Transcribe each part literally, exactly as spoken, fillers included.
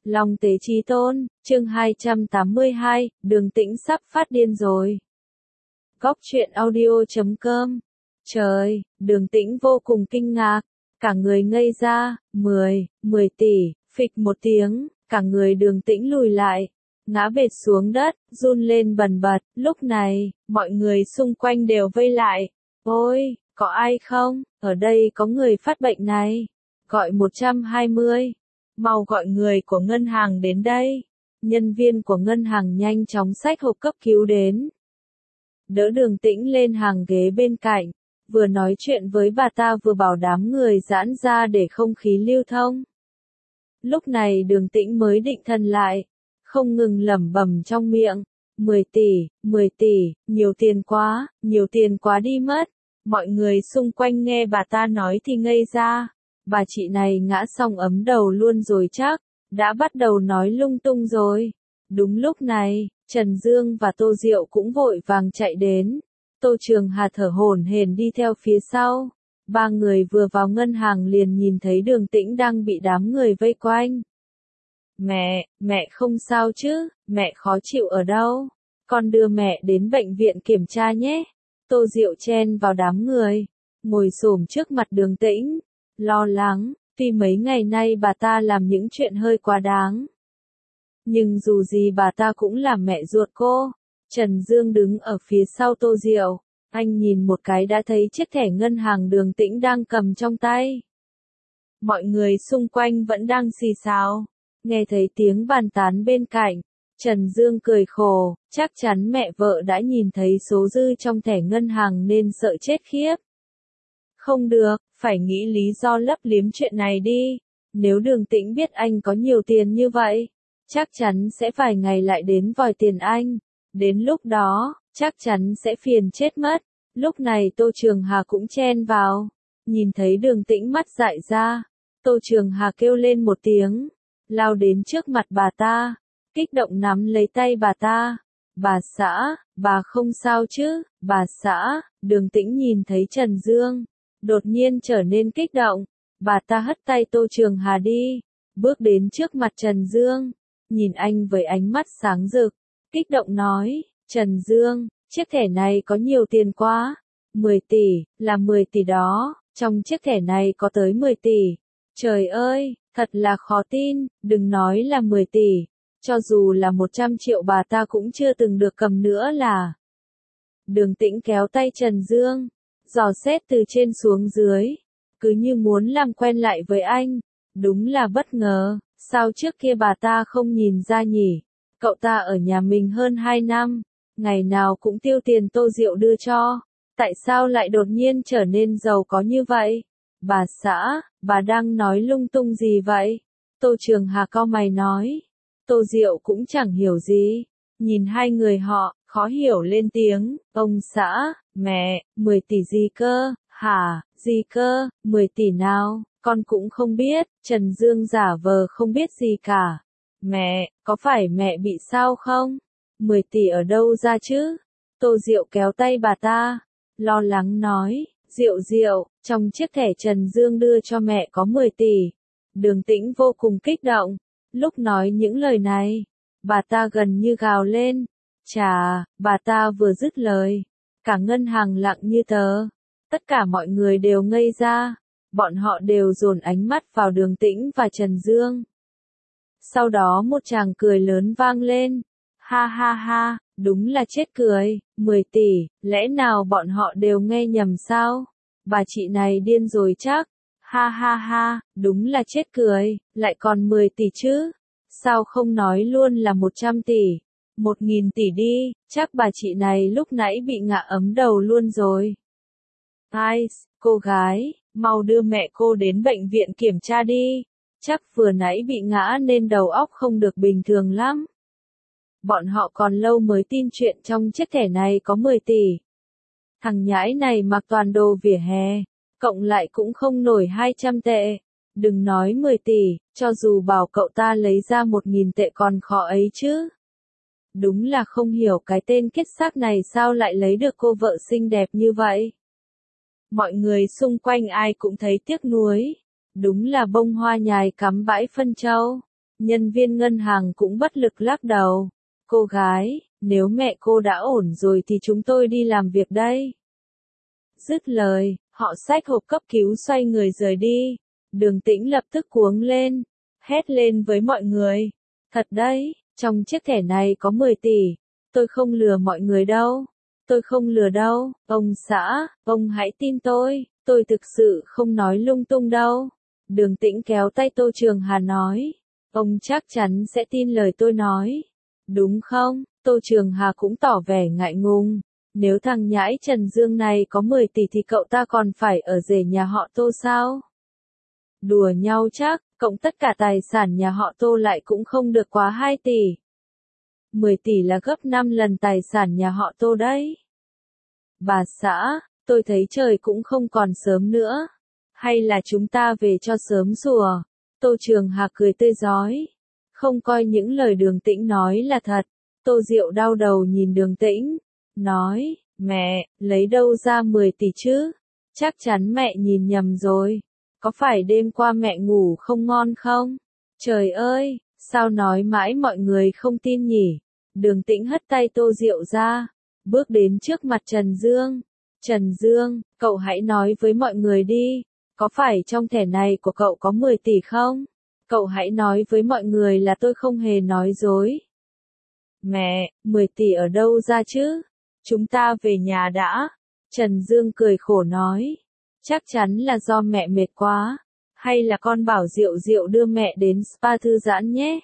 Long tế chí tôn, chương hai trăm tám mươi hai, Đường Tĩnh sắp phát điên rồi. Góc truyện audio chấm com. Trời, Đường Tĩnh vô cùng kinh ngạc, cả người ngây ra, mười, mười tỷ, phịch một tiếng, cả người Đường Tĩnh lùi lại, ngã bệt xuống đất, run lên bần bật. Lúc này, mọi người xung quanh đều vây lại. Ôi, có ai không? Ở đây có người phát bệnh này. Gọi một trăm hai mươi. Mau gọi người của ngân hàng đến đây. Nhân viên của ngân hàng nhanh chóng xách hộp cấp cứu đến. Đỡ Đường Tĩnh lên hàng ghế bên cạnh. Vừa nói chuyện với bà ta vừa bảo đám người giãn ra để không khí lưu thông. Lúc này Đường Tĩnh mới định thần lại. Không ngừng lẩm bẩm trong miệng. mười tỷ, mười tỷ, nhiều tiền quá, nhiều tiền quá đi mất. Mọi người xung quanh nghe bà ta nói thì ngây ra. Bà chị này ngã xong ấm đầu luôn rồi chắc, đã bắt đầu nói lung tung rồi. Đúng lúc này, Trần Dương và Tô Diệu cũng vội vàng chạy đến. Tô Trường Hà thở hổn hển đi theo phía sau. Ba người vừa vào ngân hàng liền nhìn thấy Đường Tĩnh đang bị đám người vây quanh. Mẹ, mẹ không sao chứ, mẹ khó chịu ở đâu? Con đưa mẹ đến bệnh viện kiểm tra nhé. Tô Diệu chen vào đám người, ngồi xổm trước mặt Đường Tĩnh. Lo lắng, tuy mấy ngày nay bà ta làm những chuyện hơi quá đáng. Nhưng dù gì bà ta cũng là mẹ ruột cô. Trần Dương đứng ở phía sau Tô Diệu. Anh nhìn một cái đã thấy chiếc thẻ ngân hàng Đường Tĩnh đang cầm trong tay. Mọi người xung quanh vẫn đang xì xào. Nghe thấy tiếng bàn tán bên cạnh. Trần Dương cười khổ, chắc chắn mẹ vợ đã nhìn thấy số dư trong thẻ ngân hàng nên sợ chết khiếp. Không được, phải nghĩ lý do lấp liếm chuyện này đi. Nếu Đường Tĩnh biết anh có nhiều tiền như vậy, chắc chắn sẽ vài ngày lại đến vòi tiền anh. Đến lúc đó, chắc chắn sẽ phiền chết mất. Lúc này Tô Trường Hà cũng chen vào. Nhìn thấy Đường Tĩnh mắt dại ra. Tô Trường Hà kêu lên một tiếng. Lao đến trước mặt bà ta. Kích động nắm lấy tay bà ta. Bà xã, bà không sao chứ, bà xã. Đường Tĩnh nhìn thấy Trần Dương. Đột nhiên trở nên kích động. Bà ta hất tay Tô Trường Hà đi. Bước đến trước mặt Trần Dương. Nhìn anh với ánh mắt sáng rực. Kích động nói. Trần Dương, chiếc thẻ này có nhiều tiền quá. mười tỷ, là mười tỷ đó. Trong chiếc thẻ này có tới mười tỷ. Trời ơi, thật là khó tin. Đừng nói là mười tỷ. Cho dù là một trăm triệu bà ta cũng chưa từng được cầm nữa là. Đường Tĩnh kéo tay Trần Dương. Dò xét từ trên xuống dưới. Cứ như muốn làm quen lại với anh. Đúng là bất ngờ. Sao trước kia bà ta không nhìn ra nhỉ? Cậu ta ở nhà mình hơn hai năm. Ngày nào cũng tiêu tiền Tô Diệu đưa cho. Tại sao lại đột nhiên trở nên giàu có như vậy? Bà xã, bà đang nói lung tung gì vậy? Tô Trường Hà cau mày nói. Tô Diệu cũng chẳng hiểu gì. Nhìn hai người họ, khó hiểu lên tiếng. Ông xã, mẹ, mười tỷ gì cơ? Hả, gì cơ? mười tỷ nào? Con cũng không biết. Trần Dương giả vờ không biết gì cả. Mẹ, có phải mẹ bị sao không? mười tỷ ở đâu ra chứ? Tô Diệu kéo tay bà ta. Lo lắng nói. Diệu Diệu, trong chiếc thẻ Trần Dương đưa cho mẹ có mười tỷ. Đường Tĩnh vô cùng kích động. Lúc nói những lời này, bà ta gần như gào lên. Chà, bà ta vừa dứt lời. Cả ngân hàng lặng như tờ. Tất cả mọi người đều ngây ra. Bọn họ đều dồn ánh mắt vào Đường Tĩnh và Trần Dương. Sau đó một tràng cười lớn vang lên. Ha ha ha, đúng là chết cười. mười tỷ, lẽ nào bọn họ đều nghe nhầm sao? Bà chị này điên rồi chắc. Ha ha ha, đúng là chết cười, lại còn mười tỷ chứ. Sao không nói luôn là một trăm tỷ, một nghìn tỷ đi, chắc bà chị này lúc nãy bị ngã ấm đầu luôn rồi. Ai, cô gái, mau đưa mẹ cô đến bệnh viện kiểm tra đi. Chắc vừa nãy bị ngã nên đầu óc không được bình thường lắm. Bọn họ còn lâu mới tin chuyện trong chiếc thẻ này có mười tỷ. Thằng nhãi này mặc toàn đồ vỉa hè, cộng lại cũng không nổi hai trăm tệ. Đừng nói mười tỷ, cho dù bảo cậu ta lấy ra một nghìn tệ còn khó ấy chứ. Đúng là không hiểu cái tên kết xác này sao lại lấy được cô vợ xinh đẹp như vậy. Mọi người xung quanh ai cũng thấy tiếc nuối. Đúng là bông hoa nhài cắm bãi phân châu. Nhân viên ngân hàng cũng bất lực lắc đầu. Cô gái, nếu mẹ cô đã ổn rồi thì chúng tôi đi làm việc đây. Dứt lời, họ xách hộp cấp cứu xoay người rời đi. Đường Tĩnh lập tức cuống lên, hét lên với mọi người. Thật đấy, trong chiếc thẻ này có mười tỷ. Tôi không lừa mọi người đâu. Tôi không lừa đâu, ông xã, ông hãy tin tôi, tôi thực sự không nói lung tung đâu. Đường Tĩnh kéo tay Tô Trường Hà nói. Ông chắc chắn sẽ tin lời tôi nói. Đúng không? Tô Trường Hà cũng tỏ vẻ ngại ngùng. Nếu thằng nhãi Trần Dương này có mười tỷ thì cậu ta còn phải ở rể nhà họ Tô sao? Đùa nhau chắc, cộng tất cả tài sản nhà họ Tô lại cũng không được quá hai tỷ. mười tỷ là gấp năm lần tài sản nhà họ Tô đấy. Bà xã, tôi thấy trời cũng không còn sớm nữa. Hay là chúng ta về cho sớm rùa? Tô Trường Hà cười tươi rói. Không coi những lời Đường Tĩnh nói là thật. Tô Diệu đau đầu nhìn Đường Tĩnh. Nói, mẹ, lấy đâu ra mười tỷ chứ? Chắc chắn mẹ nhìn nhầm rồi. Có phải đêm qua mẹ ngủ không ngon không? Trời ơi, sao nói mãi mọi người không tin nhỉ? Đường Tĩnh hất tay Tô Diệu ra, bước đến trước mặt Trần Dương. Trần Dương, cậu hãy nói với mọi người đi, có phải trong thẻ này của cậu có mười tỷ không? Cậu hãy nói với mọi người là tôi không hề nói dối. Mẹ, mười tỷ ở đâu ra chứ? Chúng ta về nhà đã. Trần Dương cười khổ nói. Chắc chắn là do mẹ mệt quá. Hay là con bảo Diệu Diệu đưa mẹ đến spa thư giãn nhé.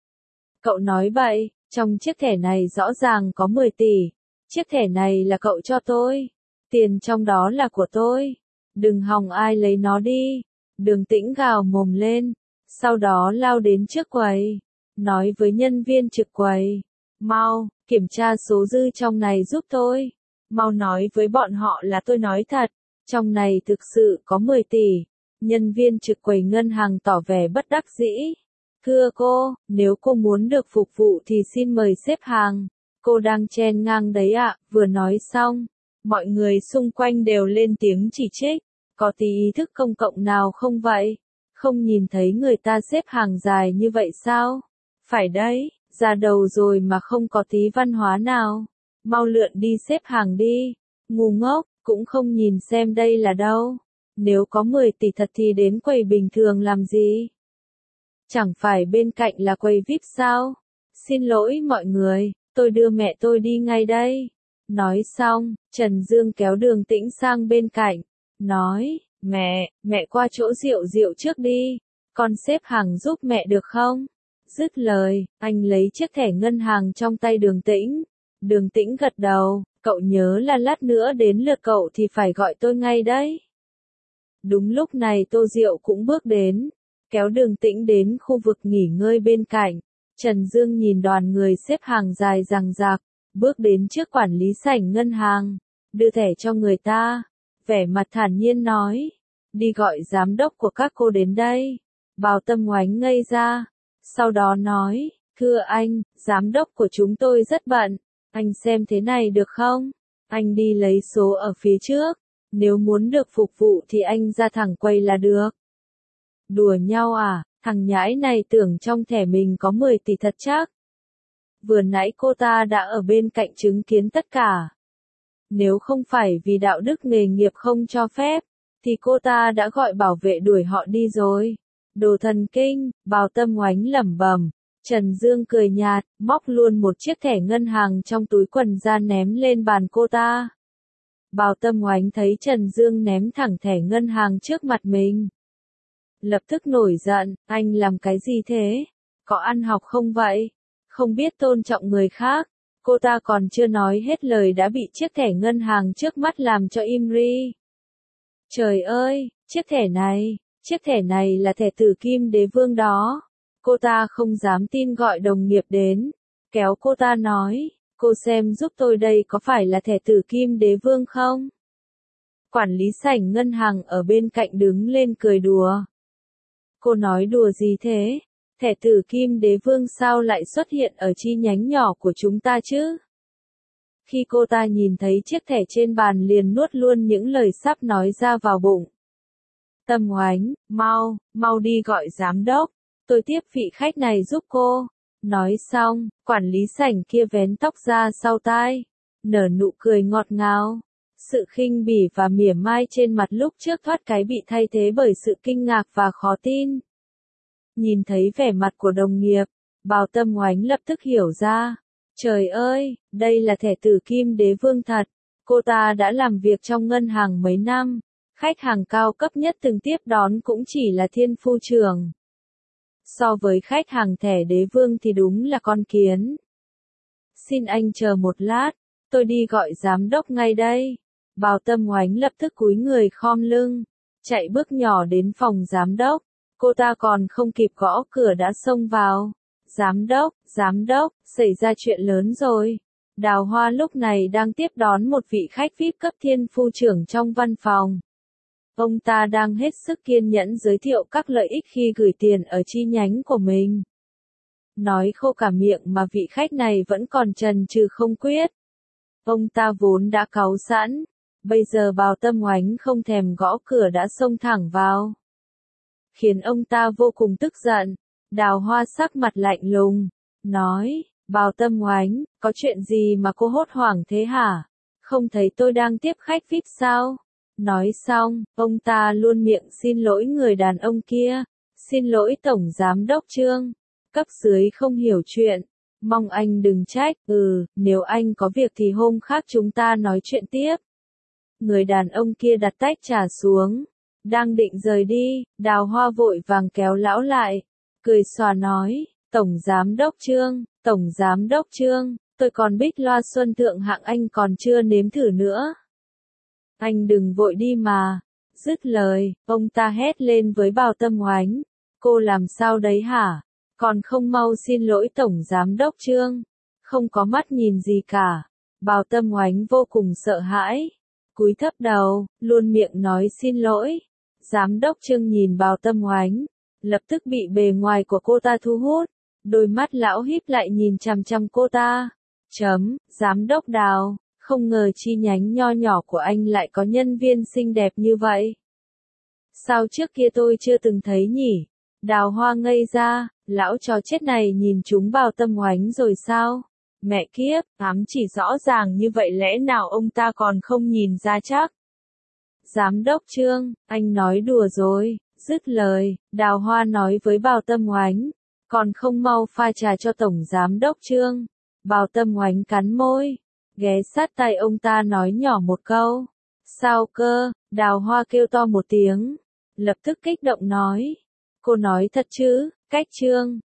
Cậu nói vậy, trong chiếc thẻ này rõ ràng có mười tỷ. Chiếc thẻ này là cậu cho tôi. Tiền trong đó là của tôi. Đừng hòng ai lấy nó đi. Đường Tĩnh gào mồm lên. Sau đó lao đến trước quầy. Nói với nhân viên trực quầy. Mau, kiểm tra số dư trong này giúp tôi. Mau nói với bọn họ là tôi nói thật. Trong này thực sự có mười tỷ. Nhân viên trực quầy ngân hàng tỏ vẻ bất đắc dĩ. Thưa cô, nếu cô muốn được phục vụ thì xin mời xếp hàng. Cô đang chen ngang đấy ạ. Vừa nói xong, mọi người xung quanh đều lên tiếng chỉ trích. Có tí ý thức công cộng nào không vậy? Không nhìn thấy người ta xếp hàng dài như vậy sao? Phải đấy, ra đầu rồi mà không có tí văn hóa nào. Mau lượn đi xếp hàng đi. Ngu ngốc, cũng không nhìn xem đây là đâu. Nếu có mười tỷ thật thì đến quầy bình thường làm gì? Chẳng phải bên cạnh là quầy vi ai pi sao? Xin lỗi mọi người, tôi đưa mẹ tôi đi ngay đây. Nói xong, Trần Dương kéo Đường Tĩnh sang bên cạnh. Nói, mẹ, mẹ qua chỗ Diệu Diệu trước đi. Con xếp hàng giúp mẹ được không? Dứt lời, anh lấy chiếc thẻ ngân hàng trong tay Đường Tĩnh. Đường Tĩnh gật đầu, cậu nhớ là lát nữa đến lượt cậu thì phải gọi tôi ngay đấy. Đúng lúc này Tô Diệu cũng bước đến, kéo Đường Tĩnh đến khu vực nghỉ ngơi bên cạnh. Trần Dương nhìn đoàn người xếp hàng dài dằng dặc, bước đến trước quản lý sảnh ngân hàng, đưa thẻ cho người ta, vẻ mặt thản nhiên nói, đi gọi giám đốc của các cô đến đây. Bào Tâm Oánh ngây ra, sau đó nói, thưa anh, giám đốc của chúng tôi rất bận, anh xem thế này được không? Anh đi lấy số ở phía trước, nếu muốn được phục vụ thì anh ra thẳng quầy là được. Đùa nhau à, thằng nhãi này tưởng trong thẻ mình có mười tỷ thật chắc. Vừa nãy cô ta đã ở bên cạnh chứng kiến tất cả. Nếu không phải vì đạo đức nghề nghiệp không cho phép, thì cô ta đã gọi bảo vệ đuổi họ đi rồi. Đồ thần kinh, Bào Tâm Oánh lẩm bẩm. Trần Dương cười nhạt, móc luôn một chiếc thẻ ngân hàng trong túi quần ra ném lên bàn cô ta. Bào Tâm Oánh thấy Trần Dương ném thẳng thẻ ngân hàng trước mặt mình. Lập tức nổi giận, anh làm cái gì thế? Có ăn học không vậy? Không biết tôn trọng người khác. Cô ta còn chưa nói hết lời đã bị chiếc thẻ ngân hàng trước mắt làm cho im ri. Trời ơi, chiếc thẻ này, chiếc thẻ này là thẻ Tử Kim Đế Vương đó. Cô ta không dám tin gọi đồng nghiệp đến. Kéo cô ta nói, cô xem giúp tôi đây có phải là thẻ Tử Kim Đế Vương không? Quản lý sảnh ngân hàng ở bên cạnh đứng lên cười đùa. Cô nói đùa gì thế? Thẻ Tử Kim Đế Vương sao lại xuất hiện ở chi nhánh nhỏ của chúng ta chứ? Khi cô ta nhìn thấy chiếc thẻ trên bàn liền nuốt luôn những lời sắp nói ra vào bụng. Tâm Oánh, mau, mau đi gọi giám đốc. tôi tiếp vị khách này giúp cô. Nói xong, quản lý sảnh kia vén tóc ra sau tai, nở nụ cười ngọt ngào. Sự khinh bỉ và mỉa mai trên mặt lúc trước thoát cái bị thay thế bởi sự kinh ngạc và khó tin. Nhìn thấy vẻ mặt của đồng nghiệp, Bào Tâm Oánh lập tức hiểu ra. Trời ơi, đây là thẻ tử kim đế vương thật. Cô ta đã làm việc trong ngân hàng mấy năm. Khách hàng cao cấp nhất từng tiếp đón cũng chỉ là thiên phu trưởng. So với khách hàng thẻ đế vương thì đúng là con kiến. Xin anh chờ một lát, tôi đi gọi giám đốc ngay đây. Bào Tâm Oánh lập tức cúi người khom lưng, chạy bước nhỏ đến phòng giám đốc. Cô ta còn không kịp gõ cửa đã xông vào. Giám đốc, giám đốc, xảy ra chuyện lớn rồi. Đào Hoa lúc này đang tiếp đón một vị khách vi ai pi cấp thiên phu trưởng trong văn phòng. Ông ta đang hết sức kiên nhẫn giới thiệu các lợi ích khi gửi tiền ở chi nhánh của mình. Nói khô cả miệng mà vị khách này vẫn còn chần chừ không quyết. Ông ta vốn đã cáu sẵn, bây giờ Bào Tâm Oánh không thèm gõ cửa đã xông thẳng vào. Khiến ông ta vô cùng tức giận. Đào Hoa sắc mặt lạnh lùng, nói, Bào Tâm Oánh, có chuyện gì mà cô hốt hoảng thế hả? Không thấy tôi đang tiếp khách vi ai pi sao? Nói xong, ông ta luôn miệng xin lỗi người đàn ông kia. Xin lỗi Tổng Giám đốc Trương. Cấp dưới không hiểu chuyện. Mong anh đừng trách, ừ, nếu anh có việc thì hôm khác chúng ta nói chuyện tiếp. Người đàn ông kia đặt tách trà xuống. Đang định rời đi, Đào Hoa vội vàng kéo lão lại. Cười xòa nói, Tổng Giám đốc Trương, Tổng Giám đốc Trương, tôi còn bích loa xuân thượng hạng anh còn chưa nếm thử nữa. Anh đừng vội đi mà. Dứt lời, ông ta hét lên với Bào Tâm Oánh. Cô làm sao đấy hả? Còn không mau xin lỗi Tổng Giám đốc Trương. Không có mắt nhìn gì cả. Bào Tâm Oánh vô cùng sợ hãi. Cúi thấp đầu, luôn miệng nói xin lỗi. Giám đốc Trương nhìn Bào Tâm Oánh, lập tức bị bề ngoài của cô ta thu hút. Đôi mắt lão híp lại nhìn chằm chằm cô ta. Chấm, Giám đốc Đào, không ngờ chi nhánh nho nhỏ của anh lại có nhân viên xinh đẹp như vậy. Sao trước kia tôi chưa từng thấy nhỉ? Đào Hoa ngây ra, lão chó chết này nhìn chúng Bào Tâm Oánh rồi sao? Mẹ kiếp, ám chỉ rõ ràng như vậy lẽ nào ông ta còn không nhìn ra chắc? Giám đốc Trương, anh nói đùa rồi. Dứt lời, Đào Hoa nói với Bào Tâm Oánh, còn không mau pha trà cho Tổng Giám đốc Trương. Bào Tâm Oánh cắn môi, ghé sát tai ông ta nói nhỏ một câu. Sao cơ? Đào Hoa kêu to một tiếng, lập tức kích động nói. Cô nói thật chứ? Cách Trương,